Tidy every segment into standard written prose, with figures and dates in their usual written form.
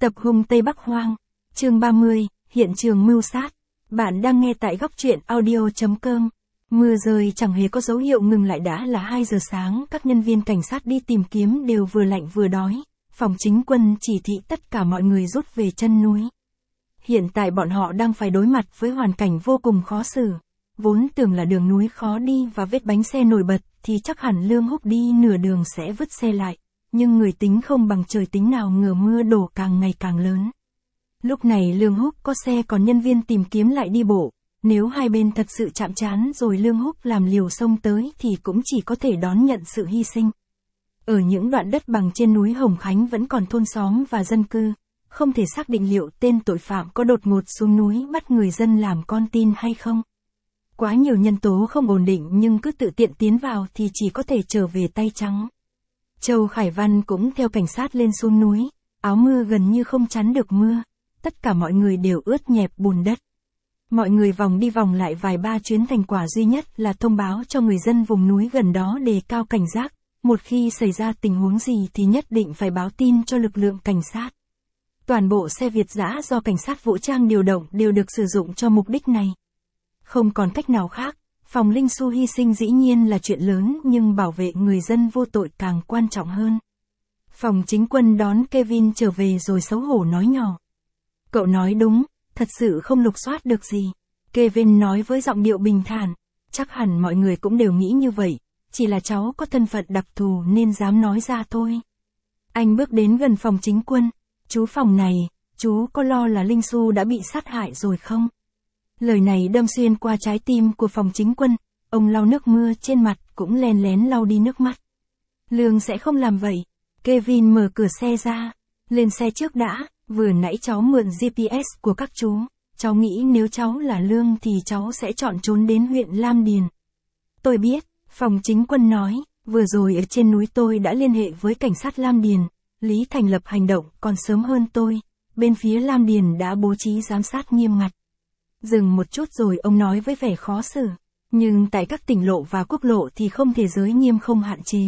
Tập hung Tây Bắc Hoang. Chương 30, hiện trường mưu sát. Bạn đang nghe tại góc truyện audio.com. Mưa rơi chẳng hề có dấu hiệu ngừng lại, đã là 2 giờ sáng, các nhân viên cảnh sát đi tìm kiếm đều vừa lạnh vừa đói. Phòng chính quân chỉ thị tất cả mọi người rút về chân núi. Hiện tại bọn họ đang phải đối mặt với hoàn cảnh vô cùng khó xử. Vốn tưởng là đường núi khó đi và vết bánh xe nổi bật, thì chắc hẳn Lương Húc đi nửa đường sẽ vứt xe lại. Nhưng người tính không bằng trời tính, nào ngờ mưa đổ càng ngày càng lớn. Lúc này Lương Húc có xe, còn nhân viên tìm kiếm lại đi bộ. Nếu hai bên thật sự chạm trán rồi Lương Húc làm liều xông tới thì cũng chỉ có thể đón nhận sự hy sinh. Ở những đoạn đất bằng trên núi Hồng Khánh vẫn còn thôn xóm và dân cư, không thể xác định liệu tên tội phạm có đột ngột xuống núi bắt người dân làm con tin hay không. Quá nhiều nhân tố không ổn định, nhưng cứ tự tiện tiến vào thì chỉ có thể trở về tay trắng. Châu Khải Văn cũng theo cảnh sát lên xuống núi, áo mưa gần như không chắn được mưa, tất cả mọi người đều ướt nhẹp bùn đất. Mọi người vòng đi vòng lại vài ba chuyến, thành quả duy nhất là thông báo cho người dân vùng núi gần đó đề cao cảnh giác, một khi xảy ra tình huống gì thì nhất định phải báo tin cho lực lượng cảnh sát. Toàn bộ xe Việt dã do cảnh sát vũ trang điều động đều được sử dụng cho mục đích này. Không còn cách nào khác, Phòng Linh Xu hy sinh dĩ nhiên là chuyện lớn, nhưng bảo vệ người dân vô tội càng quan trọng hơn. Phòng chính quân đón Kevin trở về rồi xấu hổ nói nhỏ. Cậu nói đúng, thật sự không lục soát được gì. Kevin nói với giọng điệu bình thản. Chắc hẳn mọi người cũng đều nghĩ như vậy, chỉ là cháu có thân phận đặc thù nên dám nói ra thôi. Anh bước đến gần phòng chính quân. Chú Phòng này, chú có lo là Linh Xu đã bị sát hại rồi không? Lời này đâm xuyên qua trái tim của phòng chính quân. Ông lau nước mưa trên mặt, cũng len lén lau đi nước mắt. Lương sẽ không làm vậy. Kevin mở cửa xe ra. Lên xe trước đã, vừa nãy cháu mượn GPS của các chú. Cháu nghĩ nếu cháu là Lương thì cháu sẽ chọn trốn đến huyện Lam Điền. Tôi biết, phòng chính quân nói, vừa rồi ở trên núi tôi đã liên hệ với cảnh sát Lam Điền. Lý thành lập hành động còn sớm hơn tôi. Bên phía Lam Điền đã bố trí giám sát nghiêm ngặt. Dừng một chút rồi ông nói với vẻ khó xử. Nhưng tại các tỉnh lộ và quốc lộ thì không thể giới nghiêm không hạn chế.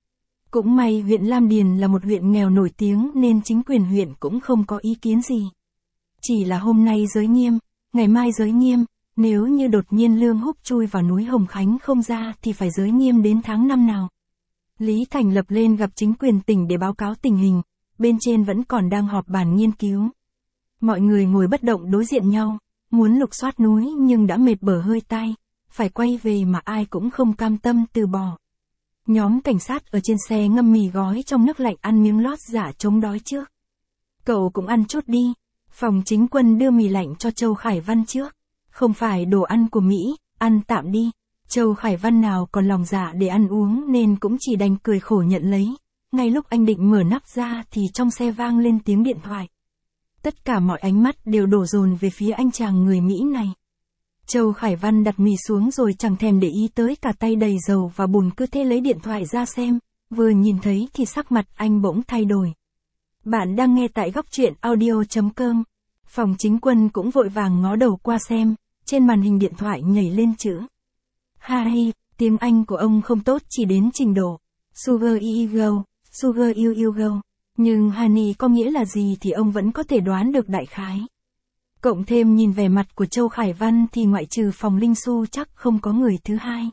Cũng may huyện Lam Điền là một huyện nghèo nổi tiếng nên chính quyền huyện cũng không có ý kiến gì. Chỉ là hôm nay giới nghiêm, ngày mai giới nghiêm, nếu như đột nhiên Lương Húc chui vào núi Hồng Khánh không ra thì phải giới nghiêm đến tháng 5 nào. Lý Thành lập lên gặp chính quyền tỉnh để báo cáo tình hình, bên trên vẫn còn đang họp bàn nghiên cứu. Mọi người ngồi bất động đối diện nhau, muốn lục soát núi nhưng đã mệt bở hơi tai, phải quay về mà ai cũng không cam tâm từ bỏ. Nhóm cảnh sát ở trên xe ngâm mì gói trong nước lạnh ăn miếng lót giả chống đói trước. Cậu cũng ăn chút đi. Phòng chính quân đưa mì lạnh cho Châu Khải Văn trước. Không phải đồ ăn của Mỹ, ăn tạm đi. Châu Khải Văn nào còn lòng dạ để ăn uống nên cũng chỉ đành cười khổ nhận lấy. Ngay lúc anh định mở nắp ra thì trong xe vang lên tiếng điện thoại. Tất cả mọi ánh mắt đều đổ dồn về phía anh chàng người Mỹ này. Châu Khải Văn đặt mì xuống rồi chẳng thèm để ý tới cả tay đầy dầu và bùn, cứ thế lấy điện thoại ra xem. Vừa nhìn thấy thì sắc mặt anh bỗng thay đổi. Bạn đang nghe tại góc truyện audio.com. Phòng chính quân cũng vội vàng ngó đầu qua xem. Trên màn hình điện thoại nhảy lên chữ Hi, tiếng Anh của ông không tốt, chỉ đến trình độ Sugar you go, Sugar you go. Nhưng honey có nghĩa là gì thì ông vẫn có thể đoán được đại khái. Cộng thêm nhìn vẻ mặt của Châu Khải Văn thì ngoại trừ Phòng Linh Xu chắc không có người thứ hai.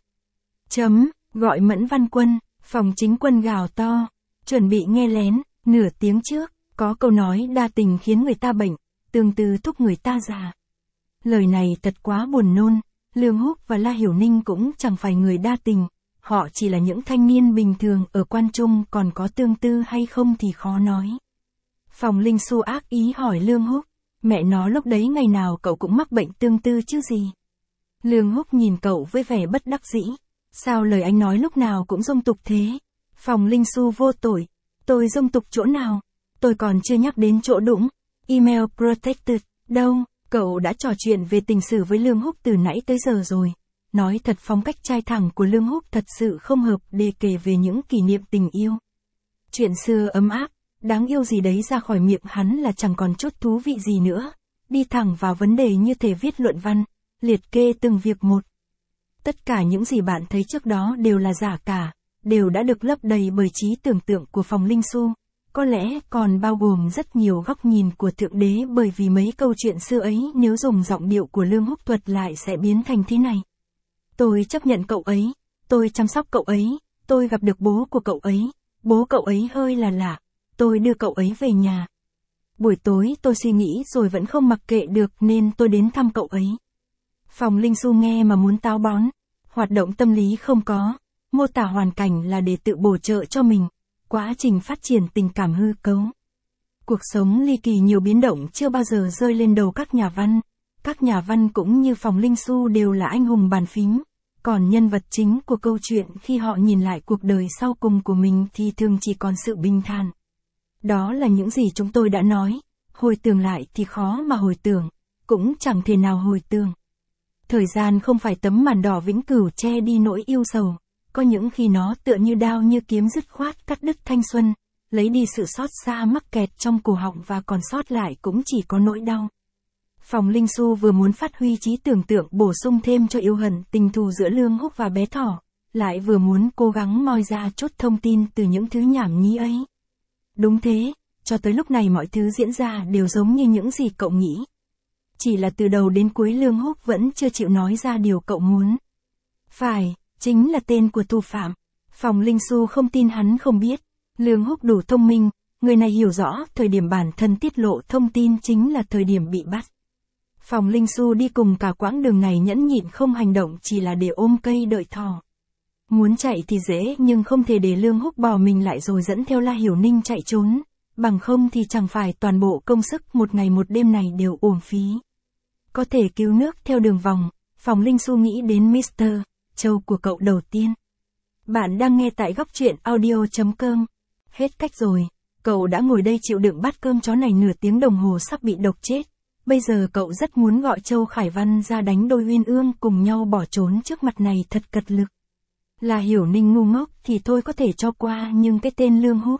Gọi Mẫn Văn Quân. Phòng chính quân gào to. Chuẩn bị nghe lén. Nửa tiếng trước, có câu nói đa tình khiến người ta bệnh, tương tư thúc người ta già. Lời này thật quá buồn nôn. Lương Húc và La Hiểu Ninh cũng chẳng phải người đa tình. Họ chỉ là những thanh niên bình thường ở Quan Trung, còn có tương tư hay không thì khó nói. Phòng Linh Xu ác ý hỏi Lương Húc. Mẹ nó, lúc đấy ngày nào cậu cũng mắc bệnh tương tư chứ gì. Lương Húc nhìn cậu với vẻ bất đắc dĩ. Sao lời anh nói lúc nào cũng dông tục thế? Phòng Linh Xu vô tội. Tôi dông tục chỗ nào? Tôi còn chưa nhắc đến chỗ đũng. Email protected. Đâu? Cậu đã trò chuyện về tình sử với Lương Húc từ nãy tới giờ rồi. Nói thật, phong cách trai thẳng của Lương Húc thật sự không hợp để kể về những kỷ niệm tình yêu. Chuyện xưa ấm áp, đáng yêu gì đấy ra khỏi miệng hắn là chẳng còn chút thú vị gì nữa. Đi thẳng vào vấn đề như thể viết luận văn, liệt kê từng việc một. Tất cả những gì bạn thấy trước đó đều là giả cả, đều đã được lấp đầy bởi trí tưởng tượng của Phòng Linh Xu. Có lẽ còn bao gồm rất nhiều góc nhìn của Thượng Đế, bởi vì mấy câu chuyện xưa ấy nếu dùng giọng điệu của Lương Húc thuật lại sẽ biến thành thế này. Tôi chấp nhận cậu ấy, tôi chăm sóc cậu ấy, tôi gặp được bố của cậu ấy, bố cậu ấy hơi là lạ, tôi đưa cậu ấy về nhà. Buổi tối tôi suy nghĩ rồi vẫn không mặc kệ được nên tôi đến thăm cậu ấy. Phòng Linh Xu nghe mà muốn táo bón. Hoạt động tâm lý không có, mô tả hoàn cảnh là để tự bổ trợ cho mình, quá trình phát triển tình cảm hư cấu. Cuộc sống ly kỳ nhiều biến động chưa bao giờ rơi lên đầu các nhà văn. Các nhà văn cũng như Phòng Linh Xu đều là anh hùng bàn phím, còn nhân vật chính của câu chuyện khi họ nhìn lại cuộc đời sau cùng của mình thì thường chỉ còn sự bình thản. Đó là những gì chúng tôi đã nói, hồi tưởng lại thì khó mà hồi tưởng, cũng chẳng thể nào hồi tưởng. Thời gian không phải tấm màn đỏ vĩnh cửu che đi nỗi yêu sầu, có những khi nó tựa như đao như kiếm dứt khoát cắt đứt thanh xuân, lấy đi sự xót xa mắc kẹt trong cổ họng và còn sót lại cũng chỉ có nỗi đau. Phòng Linh Xu vừa muốn phát huy trí tưởng tượng bổ sung thêm cho yêu hận tình thù giữa Lương Húc và bé thỏ, lại vừa muốn cố gắng moi ra chút thông tin từ những thứ nhảm nhí ấy. Đúng thế, cho tới lúc này mọi thứ diễn ra đều giống như những gì cậu nghĩ. Chỉ là từ đầu đến cuối Lương Húc vẫn chưa chịu nói ra điều cậu muốn. Phải, chính là tên của thủ phạm. Phòng Linh Xu không tin hắn không biết. Lương Húc đủ thông minh, người này hiểu rõ thời điểm bản thân tiết lộ thông tin chính là thời điểm bị bắt. Phòng Linh Xu đi cùng cả quãng đường này nhẫn nhịn không hành động chỉ là để ôm cây đợi thỏ. Muốn chạy thì dễ nhưng không thể để Lương Húc bỏ mình lại rồi dẫn theo La Hiểu Ninh chạy trốn. Bằng không thì chẳng phải toàn bộ công sức một ngày một đêm này đều uổng phí. Có thể cứu nước theo đường vòng, Phòng Linh Xu nghĩ đến Mr. Châu của cậu đầu tiên. Bạn đang nghe tại góc truyện audio.com. Hết cách rồi, cậu đã ngồi đây chịu đựng bát cơm chó này nửa tiếng đồng hồ sắp bị độc chết. Bây giờ cậu rất muốn gọi Châu Khải Văn ra đánh đôi uyên ương cùng nhau bỏ trốn trước mặt này thật cật lực. Là Hiểu Ninh ngu ngốc thì thôi có thể cho qua nhưng cái tên Lương Húc.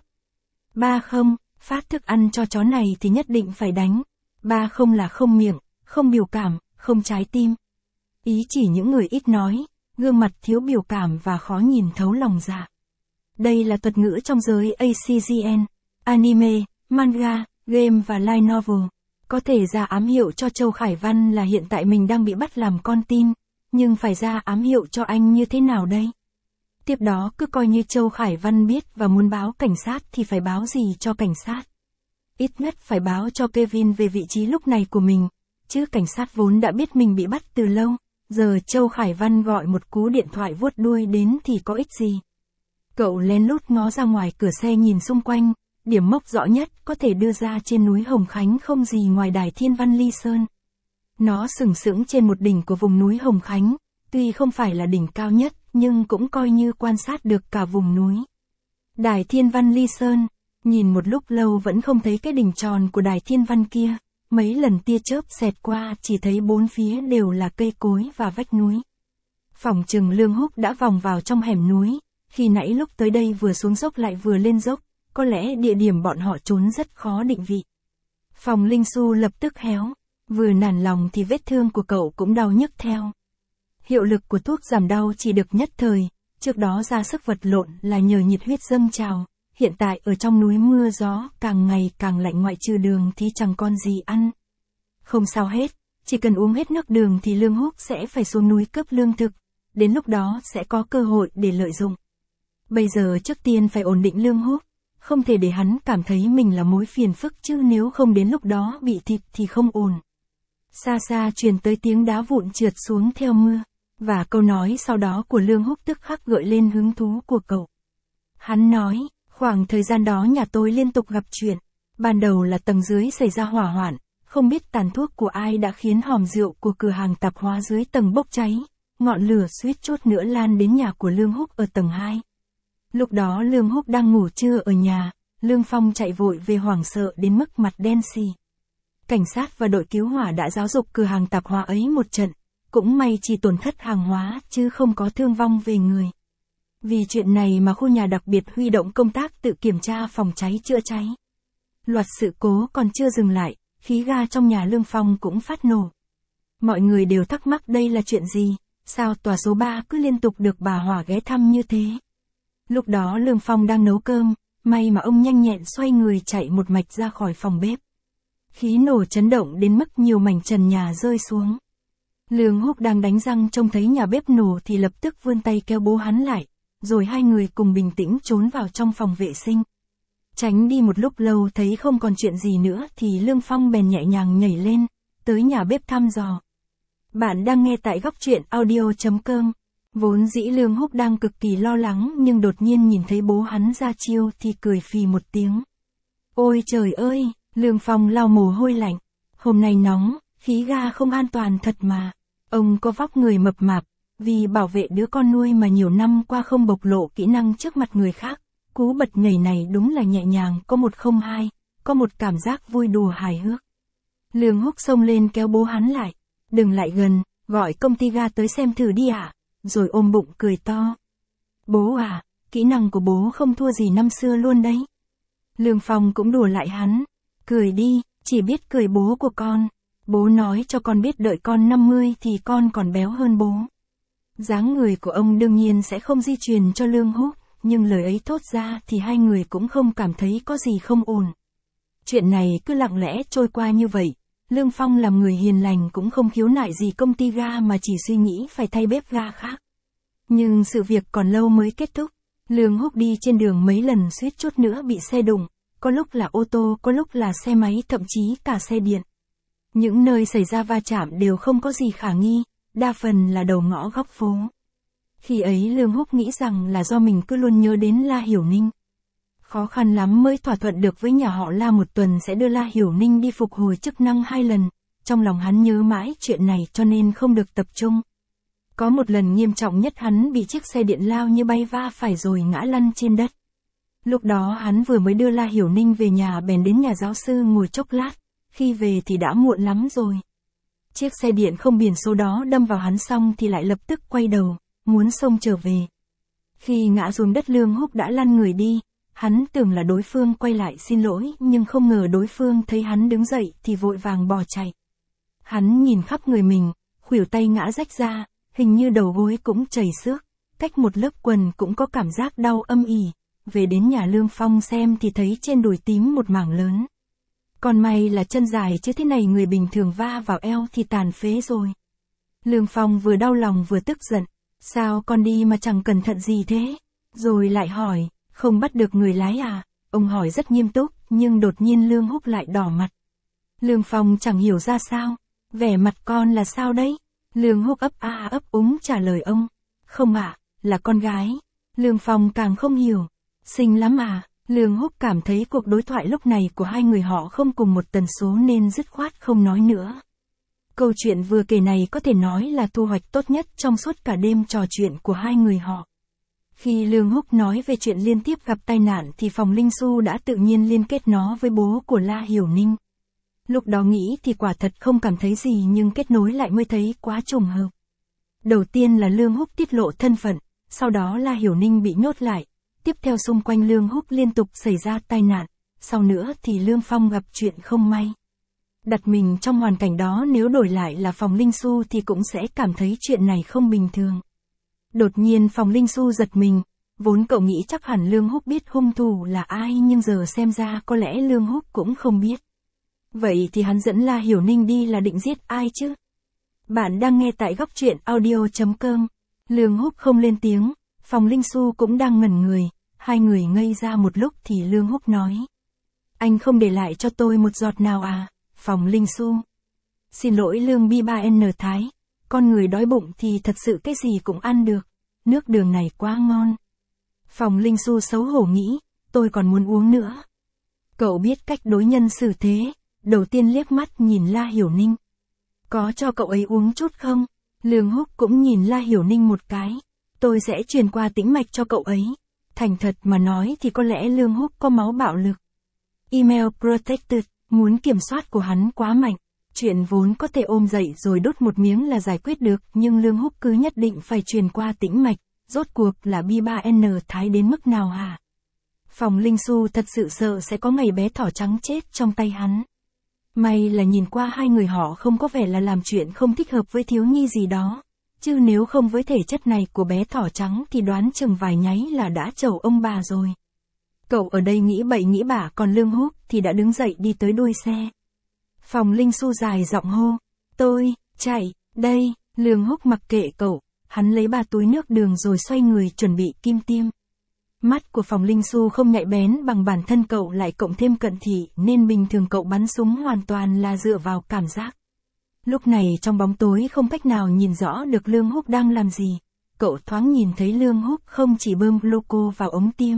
Ba không, phát thức ăn cho chó này thì nhất định phải đánh. Ba không là không miệng, không biểu cảm, không trái tim. Ý chỉ những người ít nói, gương mặt thiếu biểu cảm và khó nhìn thấu lòng dạ. Đây là thuật ngữ trong giới ACGN, anime, manga, game và light novel. Có thể ra ám hiệu cho Châu Khải Văn là hiện tại mình đang bị bắt làm con tin, nhưng phải ra ám hiệu cho anh như thế nào đây? Tiếp đó cứ coi như Châu Khải Văn biết và muốn báo cảnh sát thì phải báo gì cho cảnh sát? Ít nhất phải báo cho Kevin về vị trí lúc này của mình, chứ cảnh sát vốn đã biết mình bị bắt từ lâu, giờ Châu Khải Văn gọi một cú điện thoại vuốt đuôi đến thì có ích gì? Cậu lén lút ngó ra ngoài cửa xe nhìn xung quanh, điểm mốc rõ nhất có thể đưa ra trên núi Hồng Khánh không gì ngoài đài Thiên Văn Ly Sơn. Nó sừng sững trên một đỉnh của vùng núi Hồng Khánh, tuy không phải là đỉnh cao nhất, nhưng cũng coi như quan sát được cả vùng núi. Đài Thiên Văn Ly Sơn, nhìn một lúc lâu vẫn không thấy cái đỉnh tròn của đài Thiên Văn kia, mấy lần tia chớp xẹt qua chỉ thấy bốn phía đều là cây cối và vách núi. Phỏng chừng Lương Húc đã vòng vào trong hẻm núi, khi nãy lúc tới đây vừa xuống dốc lại vừa lên dốc, có lẽ địa điểm bọn họ trốn rất khó định vị. Phòng Linh Xu lập tức héo, vừa nản lòng thì vết thương của cậu cũng đau nhức theo. Hiệu lực của thuốc giảm đau chỉ được nhất thời, trước đó ra sức vật lộn là nhờ nhiệt huyết dâng trào, hiện tại ở trong núi mưa gió càng ngày càng lạnh ngoại trừ đường thì chẳng còn gì ăn. Không sao hết, chỉ cần uống hết nước đường thì Lương Húc sẽ phải xuống núi cướp lương thực, đến lúc đó sẽ có cơ hội để lợi dụng. Bây giờ trước tiên phải ổn định Lương Húc, không thể để hắn cảm thấy mình là mối phiền phức chứ nếu không đến lúc đó bị thịt thì không ổn. Xa xa truyền tới tiếng đá vụn trượt xuống theo mưa, và câu nói sau đó của Lương Húc tức khắc gợi lên hứng thú của cậu. Hắn nói, khoảng thời gian đó nhà tôi liên tục gặp chuyện, ban đầu là tầng dưới xảy ra hỏa hoạn, không biết tàn thuốc của ai đã khiến hòm rượu của cửa hàng tạp hóa dưới tầng bốc cháy, ngọn lửa suýt chút nữa lan đến nhà của Lương Húc ở tầng 2. Lúc đó Lương Húc đang ngủ trưa ở nhà, Lương Phong chạy vội về hoảng sợ đến mức mặt đen xì. Cảnh sát và đội cứu hỏa đã giáo dục cửa hàng tạp hóa ấy một trận, cũng may chỉ tổn thất hàng hóa chứ không có thương vong về người. Vì chuyện này mà khu nhà đặc biệt huy động công tác tự kiểm tra phòng cháy chữa cháy. Loạt sự cố còn chưa dừng lại, khí ga trong nhà Lương Phong cũng phát nổ. Mọi người đều thắc mắc đây là chuyện gì, sao tòa số 3 cứ liên tục được bà Hỏa ghé thăm như thế. Lúc đó Lương Phong đang nấu cơm, may mà ông nhanh nhẹn xoay người chạy một mạch ra khỏi phòng bếp. Khí nổ chấn động đến mức nhiều mảnh trần nhà rơi xuống. Lương Húc đang đánh răng trông thấy nhà bếp nổ thì lập tức vươn tay kéo bố hắn lại, rồi hai người cùng bình tĩnh trốn vào trong phòng vệ sinh. Tránh đi một lúc lâu thấy không còn chuyện gì nữa thì Lương Phong bèn nhẹ nhàng nhảy lên, tới nhà bếp thăm dò. Bạn đang nghe tại góc truyện audio.com. Vốn dĩ Lương Húc đang cực kỳ lo lắng nhưng đột nhiên nhìn thấy bố hắn ra chiêu thì cười phì một tiếng. Ôi trời ơi, Lương Phong lau mồ hôi lạnh. Hôm nay nóng, khí ga không an toàn thật mà. Ông có vóc người mập mạp, vì bảo vệ đứa con nuôi mà nhiều năm qua không bộc lộ kỹ năng trước mặt người khác. Cú bật nhảy này đúng là nhẹ nhàng có một không hai, có một cảm giác vui đùa hài hước. Lương Húc xông lên kéo bố hắn lại. Đừng lại gần, gọi công ty ga tới xem thử đi ạ. Rồi ôm bụng cười to. Bố à, kỹ năng của bố không thua gì năm xưa luôn đấy. Lương Phong cũng đùa lại hắn. Cười đi, chỉ biết cười bố của con. Bố nói cho con biết đợi con 50 thì con còn béo hơn bố. Dáng người của ông đương nhiên sẽ không di truyền cho Lương Húc, nhưng lời ấy thốt ra thì hai người cũng không cảm thấy có gì không ổn. Chuyện này cứ lặng lẽ trôi qua như vậy. Lương Phong làm người hiền lành cũng không khiếu nại gì công ty ga mà chỉ suy nghĩ phải thay bếp ga khác. Nhưng sự việc còn lâu mới kết thúc. Lương Húc đi trên đường mấy lần suýt chút nữa bị xe đụng, có lúc là ô tô, có lúc là xe máy, thậm chí cả xe điện. Những nơi xảy ra va chạm đều không có gì khả nghi, đa phần là đầu ngõ góc phố. Khi ấy Lương Húc nghĩ rằng là do mình cứ luôn nhớ đến La Hiểu Ninh. Khó khăn lắm mới thỏa thuận được với nhà họ La một tuần sẽ đưa La Hiểu Ninh đi phục hồi chức năng 2 lần. Trong lòng hắn nhớ mãi chuyện này cho nên không được tập trung. Có một lần nghiêm trọng nhất hắn bị chiếc xe điện lao như bay va phải rồi ngã lăn trên đất. Lúc đó hắn vừa mới đưa La Hiểu Ninh về nhà bèn đến nhà giáo sư ngồi chốc lát. Khi về thì đã muộn lắm rồi. Chiếc xe điện không biển số đó đâm vào hắn xong thì lại lập tức quay đầu, muốn xông trở về. Khi ngã xuống đất Lương Húc đã lăn người đi. Hắn tưởng là đối phương quay lại xin lỗi nhưng không ngờ đối phương thấy hắn đứng dậy thì vội vàng bỏ chạy. Hắn nhìn khắp người mình, khuỷu tay ngã rách ra, hình như đầu gối cũng chảy xước, cách một lớp quần cũng có cảm giác đau âm ỉ. Về đến nhà Lương Phong xem thì thấy trên đùi tím một mảng lớn. Còn may là chân dài chứ thế này người bình thường va vào eo thì tàn phế rồi. Lương Phong vừa đau lòng vừa tức giận, sao con đi mà chẳng cẩn thận gì thế? Rồi lại hỏi. Không bắt được người lái à? Ông hỏi rất nghiêm túc, nhưng đột nhiên Lương Húc lại đỏ mặt. Lương Phong chẳng hiểu ra sao. Vẻ mặt con là sao đấy? Lương Húc ấp a ấp úng trả lời ông. Không ạ, là con gái. Lương Phong càng không hiểu. Xinh lắm à? Lương Húc cảm thấy cuộc đối thoại lúc này của hai người họ không cùng một tần số nên dứt khoát không nói nữa. Câu chuyện vừa kể này có thể nói là thu hoạch tốt nhất trong suốt cả đêm trò chuyện của hai người họ. Khi Lương Húc nói về chuyện liên tiếp gặp tai nạn thì Phòng Linh Xu đã tự nhiên liên kết nó với bố của La Hiểu Ninh. Lúc đó nghĩ thì quả thật không cảm thấy gì nhưng kết nối lại mới thấy quá trùng hợp. Đầu tiên là Lương Húc tiết lộ thân phận, sau đó La Hiểu Ninh bị nhốt lại, tiếp theo xung quanh Lương Húc liên tục xảy ra tai nạn, sau nữa thì Lương Phong gặp chuyện không may. Đặt mình trong hoàn cảnh đó nếu đổi lại là Phòng Linh Xu thì cũng sẽ cảm thấy chuyện này không bình thường. Đột nhiên Phòng Linh Xu giật mình, vốn cậu nghĩ chắc hẳn Lương Húc biết hung thủ là ai nhưng giờ xem ra có lẽ Lương Húc cũng không biết. Vậy thì hắn dẫn La Hiểu Ninh đi là định giết ai chứ? Bạn đang nghe tại góc truyện audio.com. Lương Húc không lên tiếng, Phòng Linh Xu cũng đang ngẩn người, hai người ngây ra một lúc thì Lương Húc nói. Anh không để lại cho tôi một giọt nào à? Phòng Linh Xu. Xin lỗi Lương B3N Thái. Con người đói bụng thì thật sự cái gì cũng ăn được. Nước đường này quá ngon. Phòng Linh Xu xấu hổ nghĩ, tôi còn muốn uống nữa. Cậu biết cách đối nhân xử thế, đầu tiên liếc mắt nhìn La Hiểu Ninh. Có cho cậu ấy uống chút không? Lương Húc cũng nhìn La Hiểu Ninh một cái. Tôi sẽ truyền qua tĩnh mạch cho cậu ấy. Thành thật mà nói thì có lẽ Lương Húc có máu bạo lực. Email protected, muốn kiểm soát của hắn quá mạnh. Chuyện vốn có thể ôm dậy rồi đốt một miếng là giải quyết được, nhưng Lương Húc cứ nhất định phải truyền qua tĩnh mạch, rốt cuộc là B3N Thái đến mức nào hả? Phòng Linh Xu thật sự sợ sẽ có ngày bé thỏ trắng chết trong tay hắn. May là nhìn qua hai người họ không có vẻ là làm chuyện không thích hợp với thiếu nhi gì đó, chứ nếu không với thể chất này của bé thỏ trắng thì đoán chừng vài nháy là đã trầu ông bà rồi. Cậu ở đây nghĩ bậy nghĩ bạ, còn Lương Húc thì đã đứng dậy đi tới đuôi xe. Phòng Linh Xu dài giọng hô. Tôi, chạy, đây. Lương Húc mặc kệ cậu, hắn lấy 3 túi nước đường rồi xoay người chuẩn bị kim tiêm. Mắt của Phòng Linh Xu không nhạy bén bằng bản thân cậu, lại cộng thêm cận thị nên bình thường cậu bắn súng hoàn toàn là dựa vào cảm giác. Lúc này trong bóng tối không cách nào nhìn rõ được Lương Húc đang làm gì. Cậu thoáng nhìn thấy Lương Húc không chỉ bơm gluco vào ống tiêm.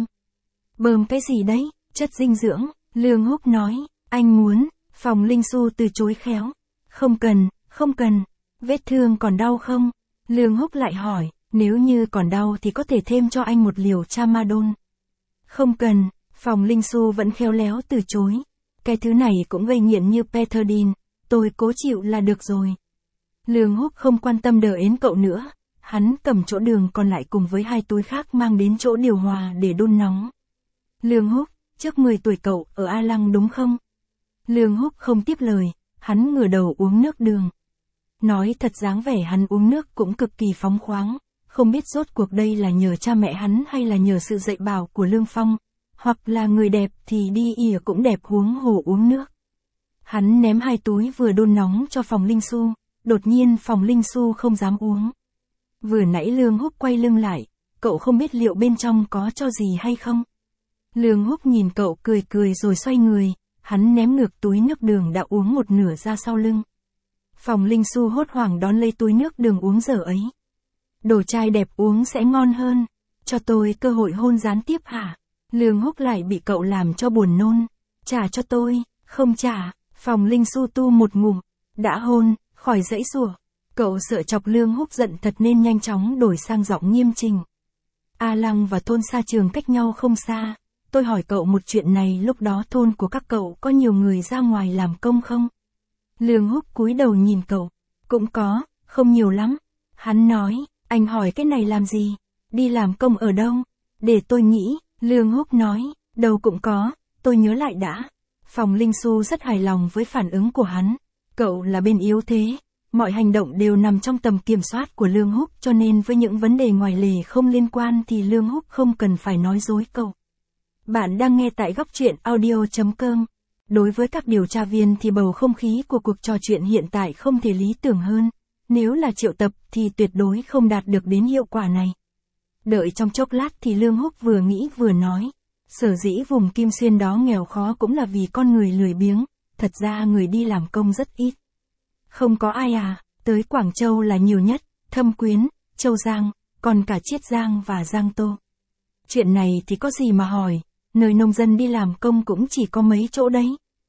Bơm cái gì đấy? Chất dinh dưỡng. Lương Húc nói. Anh muốn. Phòng Linh Xu từ chối khéo. Không cần, không cần. Vết thương còn đau không? Lương Húc lại hỏi. Nếu như còn đau thì có thể thêm cho anh một liều Tramadol. Không cần. Phòng Linh Xu vẫn khéo léo từ chối. Cái thứ này cũng gây nghiện như Petardin. Tôi cố chịu là được rồi. Lương Húc không quan tâm đờ ến cậu nữa. Hắn cầm chỗ đường còn lại cùng với 2 túi khác mang đến chỗ điều hòa để đun nóng. Lương Húc, trước 10 tuổi cậu ở A Lăng đúng không? Lương Húc không tiếp lời, hắn ngửa đầu uống nước đường. Nói thật dáng vẻ hắn uống nước cũng cực kỳ phóng khoáng, không biết rốt cuộc đây là nhờ cha mẹ hắn hay là nhờ sự dạy bảo của Lương Phong, hoặc là người đẹp thì đi ỉa cũng đẹp huống hồ uống nước. Hắn ném 2 túi vừa đun nóng cho Phòng Linh Xu, đột nhiên Phòng Linh Xu không dám uống. Vừa nãy Lương Húc quay lưng lại, cậu không biết liệu bên trong có cho gì hay không. Lương Húc nhìn cậu cười cười rồi xoay người, hắn ném ngược túi nước đường đã uống một nửa ra sau lưng. Phòng Linh Xu hốt hoảng đón lấy túi nước đường uống dở ấy. Đồ trai đẹp uống sẽ ngon hơn, cho tôi cơ hội hôn gián tiếp hả? Lương Húc lại bị cậu làm cho buồn nôn. Trả cho tôi. Không trả. Phòng Linh Xu tu một ngụm. Đã hôn, khỏi dãy giụa. Cậu sợ chọc Lương Húc giận thật nên nhanh chóng đổi sang giọng nghiêm trình. A Lăng và thôn Sa Trường cách nhau không xa. Tôi hỏi cậu một chuyện này, lúc đó thôn của các cậu có nhiều người ra ngoài làm công không? Lương Húc cúi đầu nhìn cậu. Cũng có, không nhiều lắm. Hắn nói, anh hỏi cái này làm gì? Đi làm công ở đâu? Để tôi nghĩ. Lương Húc nói, đâu cũng có, tôi nhớ lại đã. Phòng Linh Xu rất hài lòng với phản ứng của hắn. Cậu là bên yếu thế. Mọi hành động đều nằm trong tầm kiểm soát của Lương Húc, cho nên với những vấn đề ngoài lề không liên quan thì Lương Húc không cần phải nói dối cậu. Bạn đang nghe tại góc truyện audio.com. Đối với các điều tra viên thì bầu không khí của cuộc trò chuyện hiện tại không thể lý tưởng hơn. Nếu là triệu tập thì tuyệt đối không đạt được đến hiệu quả này. Đợi trong chốc lát thì Lương Húc vừa nghĩ vừa nói. Sở dĩ vùng Kim Xuyên đó nghèo khó cũng là vì con người lười biếng. Thật ra người đi làm công rất ít. Không có ai à, tới Quảng Châu là nhiều nhất, Thâm Quyến, Châu Giang, còn cả Chiết Giang và Giang Tô. Chuyện này thì có gì mà hỏi, nơi nông dân đi làm công cũng chỉ có mấy chỗ đấy.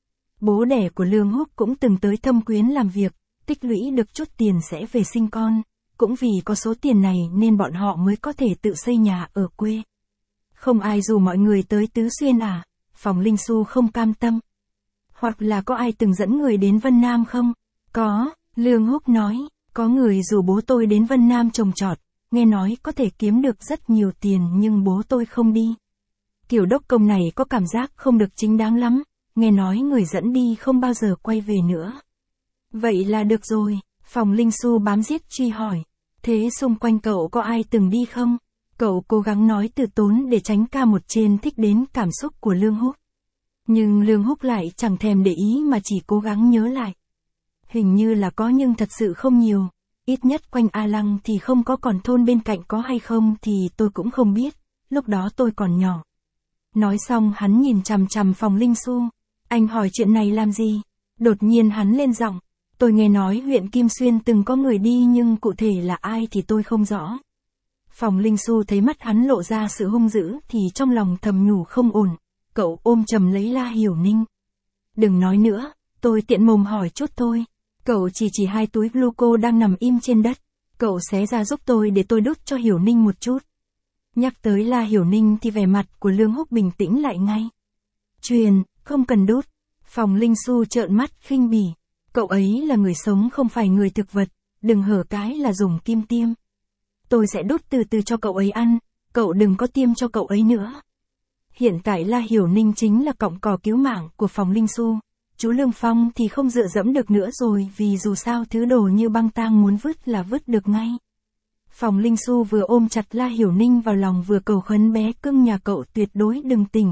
Bố đẻ của Lương Húc cũng từng tới Thâm Quyến làm việc, tích lũy được chút tiền sẽ về sinh con, cũng vì có số tiền này nên bọn họ mới có thể tự xây nhà ở quê. Không ai rủ mọi người tới Tứ Xuyên à? Phòng Linh Xu không cam tâm. Hoặc là có ai từng dẫn người đến Vân Nam không? Có, Lương Húc nói, có người rủ bố tôi đến Vân Nam trồng trọt, nghe nói có thể kiếm được rất nhiều tiền nhưng bố tôi không đi. Kiểu đốc công này có cảm giác không được chính đáng lắm, nghe nói người dẫn đi không bao giờ quay về nữa. Vậy là được rồi, Phòng Linh Xu bám giết truy hỏi, thế xung quanh cậu có ai từng đi không? Cậu cố gắng nói từ tốn để tránh ca một trên thích đến cảm xúc của Lương Húc. Nhưng Lương Húc lại chẳng thèm để ý mà chỉ cố gắng nhớ lại. Hình như là có nhưng thật sự không nhiều, ít nhất quanh A Lăng thì không có, còn thôn bên cạnh có hay không thì tôi cũng không biết, lúc đó tôi còn nhỏ. Nói xong hắn nhìn chằm chằm Phòng Linh Xu, anh hỏi chuyện này làm gì? Đột nhiên hắn lên giọng, tôi nghe nói huyện Kim Xuyên từng có người đi nhưng cụ thể là ai thì tôi không rõ. Phòng Linh Xu thấy mắt hắn lộ ra sự hung dữ thì trong lòng thầm nhủ không ổn, cậu ôm chầm lấy La Hiểu Ninh. Đừng nói nữa, tôi tiện mồm hỏi chút thôi. Cậu chỉ 2 túi gluco đang nằm im trên đất, cậu xé ra giúp tôi để tôi đút cho Hiểu Ninh một chút. Nhắc tới La Hiểu Ninh thì vẻ mặt của Lương Húc bình tĩnh lại ngay. Truyền, không cần đút. Phòng Linh Xu trợn mắt khinh bỉ. Cậu ấy là người sống không phải người thực vật, đừng hở cái là dùng kim tiêm. Tôi sẽ đút từ từ cho cậu ấy ăn, cậu đừng có tiêm cho cậu ấy nữa. Hiện tại La Hiểu Ninh chính là cọng cỏ cứu mạng của Phòng Linh Xu. Chú Lương Phong thì không dựa dẫm được nữa rồi, vì dù sao thứ đồ như băng tang muốn vứt là vứt được ngay. Phòng Linh Xu vừa ôm chặt La Hiểu Ninh vào lòng vừa cầu khấn bé cưng nhà cậu tuyệt đối đừng tỉnh,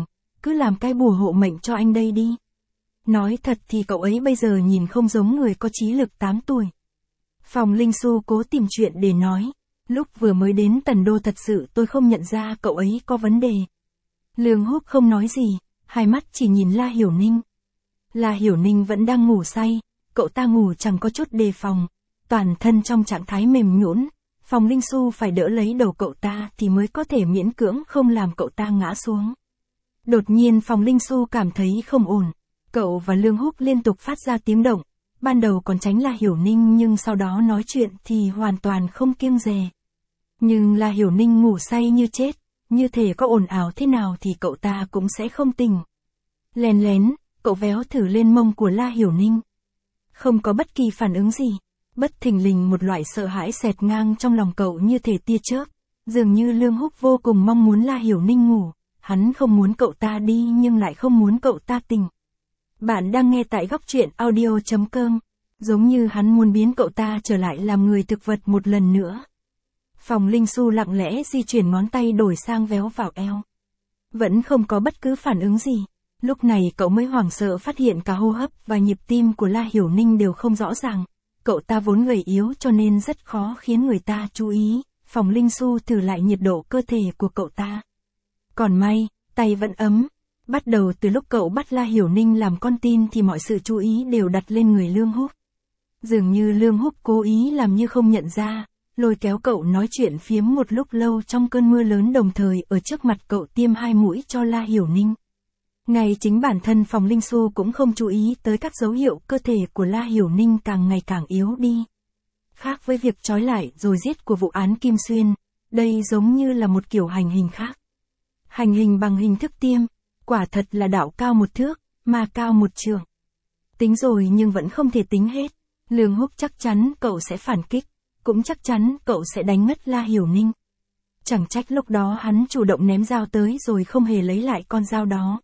cứ làm cái bùa hộ mệnh cho anh đây đi. Nói thật thì cậu ấy bây giờ nhìn không giống người có trí lực 8 tuổi. Phòng Linh Xu cố tìm chuyện để nói. Lúc vừa mới đến Tần Đô thật sự tôi không nhận ra cậu ấy có vấn đề. Lương Húc không nói gì, hai mắt chỉ nhìn La Hiểu Ninh. La Hiểu Ninh vẫn đang ngủ say, cậu ta ngủ chẳng có chút đề phòng, toàn thân trong trạng thái mềm nhũn. Phòng Linh Xu phải đỡ lấy đầu cậu ta thì mới có thể miễn cưỡng không làm cậu ta ngã xuống. Đột nhiên Phòng Linh Xu cảm thấy không ổn, cậu và Lương Húc liên tục phát ra tiếng động, ban đầu còn tránh La Hiểu Ninh nhưng sau đó nói chuyện thì hoàn toàn không kiêng dè. Nhưng La Hiểu Ninh ngủ say như chết, như thể có ồn ào thế nào thì cậu ta cũng sẽ không tỉnh. Lén lén, cậu véo thử lên mông của La Hiểu Ninh. Không có bất kỳ phản ứng gì. Bất thình lình một loại sợ hãi xẹt ngang trong lòng cậu như thể tia chớp. Dường như Lương Húc vô cùng mong muốn La Hiểu Ninh ngủ. Hắn không muốn cậu ta đi nhưng lại không muốn cậu ta tỉnh. Bạn đang nghe tại góc truyện audio.com. Giống như hắn muốn biến cậu ta trở lại làm người thực vật một lần nữa. Phòng Linh Xu lặng lẽ di chuyển ngón tay đổi sang véo vào eo. Vẫn không có bất cứ phản ứng gì. Lúc này cậu mới hoảng sợ phát hiện cả hô hấp và nhịp tim của La Hiểu Ninh đều không rõ ràng. Cậu ta vốn gầy yếu cho nên rất khó khiến người ta chú ý. Phòng Linh Xu thử lại nhiệt độ cơ thể của cậu ta. Còn may, tay vẫn ấm. Bắt đầu từ lúc cậu bắt La Hiểu Ninh làm con tin thì mọi sự chú ý đều đặt lên người Lương Húc. Dường như Lương Húc cố ý làm như không nhận ra, lôi kéo cậu nói chuyện phiếm một lúc lâu trong cơn mưa lớn đồng thời ở trước mặt cậu tiêm 2 mũi cho La Hiểu Ninh. Ngay chính bản thân Phòng Linh Xu cũng không chú ý tới các dấu hiệu cơ thể của La Hiểu Ninh càng ngày càng yếu đi. Khác với việc trói lại rồi giết của vụ án Kim Xuyên, đây giống như là một kiểu hành hình khác. Hành hình bằng hình thức tiêm, quả thật là đạo cao 1 thước, ma cao 1 trượng. Tính rồi nhưng vẫn không thể tính hết. Lương Húc chắc chắn cậu sẽ phản kích, cũng chắc chắn cậu sẽ đánh ngất La Hiểu Ninh. Chẳng trách lúc đó hắn chủ động ném dao tới rồi không hề lấy lại con dao đó.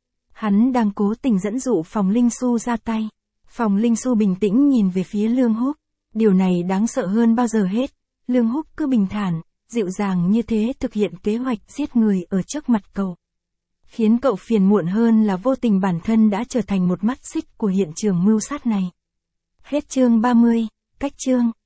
Hắn đang cố tình dẫn dụ Phòng Linh Xu ra tay. Phòng Linh Xu bình tĩnh nhìn về phía Lương Húc. Điều này đáng sợ hơn bao giờ hết. Lương Húc cứ bình thản, dịu dàng như thế thực hiện kế hoạch giết người ở trước mặt cậu. Khiến cậu phiền muộn hơn là vô tình bản thân đã trở thành một mắt xích của hiện trường mưu sát này. Hết chương 30, cách chương.